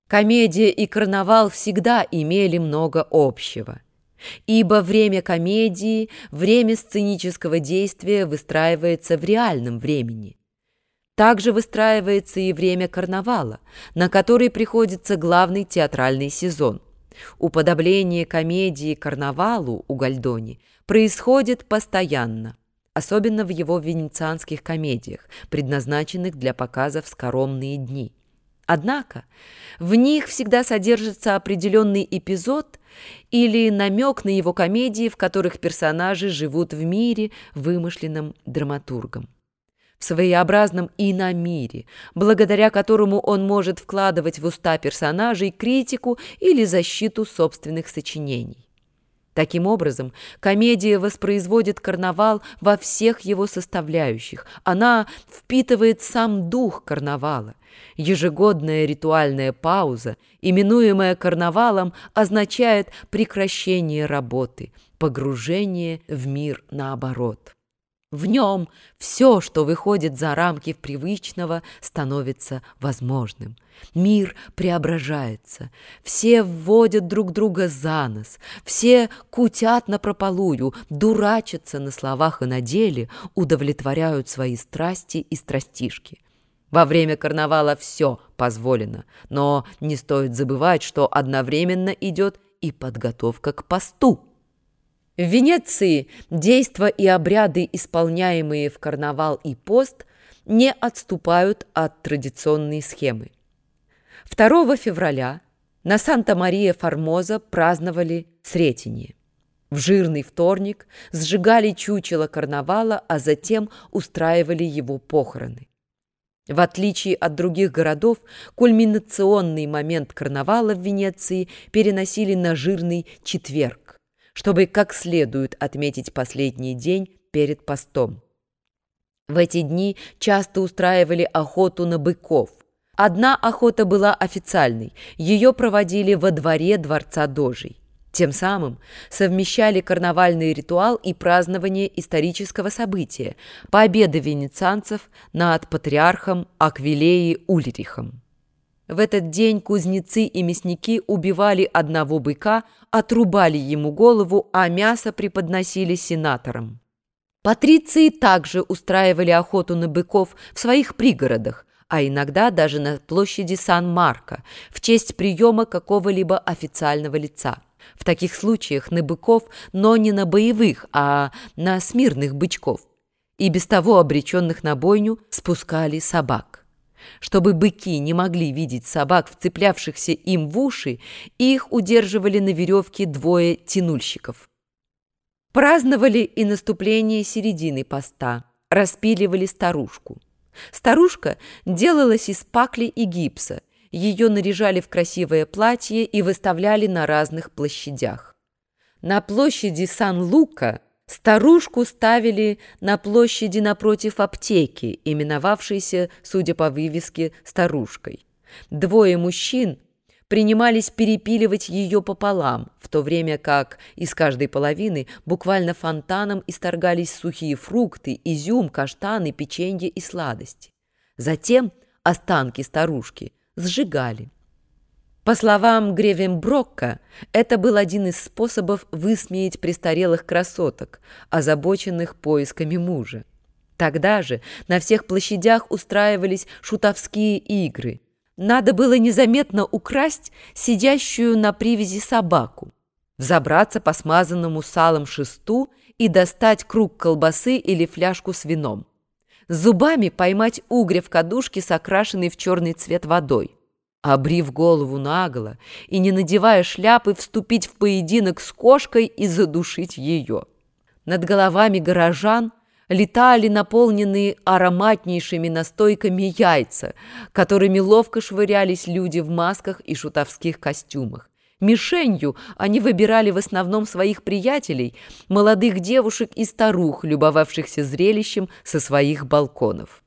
Комедия и карнавал всегда имели много общего, ибо время комедии, время сценического действия выстраивается в реальном времени. Также выстраивается и время карнавала, на который приходится главный театральный сезон. Уподобление комедии карнавалу у Гольдони происходит постоянно, особенно в его венецианских комедиях, предназначенных для показа в скоромные дни. Однако в них всегда содержится определенный эпизод или намек на его комедии, в которых персонажи живут в мире, вымышленном драматургом. В своеобразном иномире, благодаря которому он может вкладывать в уста персонажей критику или защиту собственных сочинений. Таким образом, комедия воспроизводит карнавал во всех его составляющих. Она впитывает сам дух карнавала. Ежегодная ритуальная пауза, именуемая карнавалом, означает прекращение работы, погружение в мир наоборот. В нем все, что выходит за рамки привычного, становится возможным. Мир преображается, все вводят друг друга за нос, все кутят напропалую, дурачатся на словах и на деле, удовлетворяют свои страсти и страстишки. Во время карнавала все позволено, но не стоит забывать, что одновременно идет и подготовка к посту. В Венеции действа и обряды, исполняемые в карнавал и пост, не отступают от традиционной схемы. 2 февраля на Санта-Мария-Формоза праздновали Сретение. В жирный вторник сжигали чучело карнавала, а затем устраивали его похороны. В отличие от других городов, кульминационный момент карнавала в Венеции переносили на жирный четверг, чтобы как следует отметить последний день перед постом. В эти дни часто устраивали охоту на быков. Одна охота была официальной, ее проводили во дворе дворца Дожей. Тем самым совмещали карнавальный ритуал и празднование исторического события – победы венецианцев над патриархом Аквилеей Ульрихом. В этот день кузнецы и мясники убивали одного быка, отрубали ему голову, а мясо преподносили сенаторам. Патриции также устраивали охоту на быков в своих пригородах, а иногда даже на площади Сан-Марко в честь приема какого-либо официального лица. В таких случаях на быков, но не на боевых, а на смирных бычков, и без того обреченных на бойню, спускали собак. Чтобы быки не могли видеть собак, вцеплявшихся им в уши, их удерживали на веревке двое тянульщиков. Праздновали и наступление середины поста, распиливали старушку. Старушка делалась из пакли и гипса, ее наряжали в красивое платье и выставляли на разных площадях. На площади Сан-Лука старушку ставили на площади напротив аптеки, именовавшейся, судя по вывеске, старушкой. Двое мужчин принимались перепиливать ее пополам, в то время как из каждой половины буквально фонтаном исторгались сухие фрукты, изюм, каштаны, печенье и сладости. Затем останки старушки сжигали. По словам Гревенброкка, это был один из способов высмеять престарелых красоток, озабоченных поисками мужа. Тогда же на всех площадях устраивались шутовские игры. Надо было незаметно украсть сидящую на привязи собаку, взобраться по смазанному салом шесту и достать круг колбасы или фляжку с вином. Зубами поймать угря в кадушке с окрашенной в черный цвет водой. Обрив голову наголо и не надевая шляпы, вступить в поединок с кошкой и задушить ее. Над головами горожан летали наполненные ароматнейшими настойками яйца, которыми ловко швырялись люди в масках и шутовских костюмах. Мишенью они выбирали в основном своих приятелей, молодых девушек и старух, любовавшихся зрелищем со своих балконов.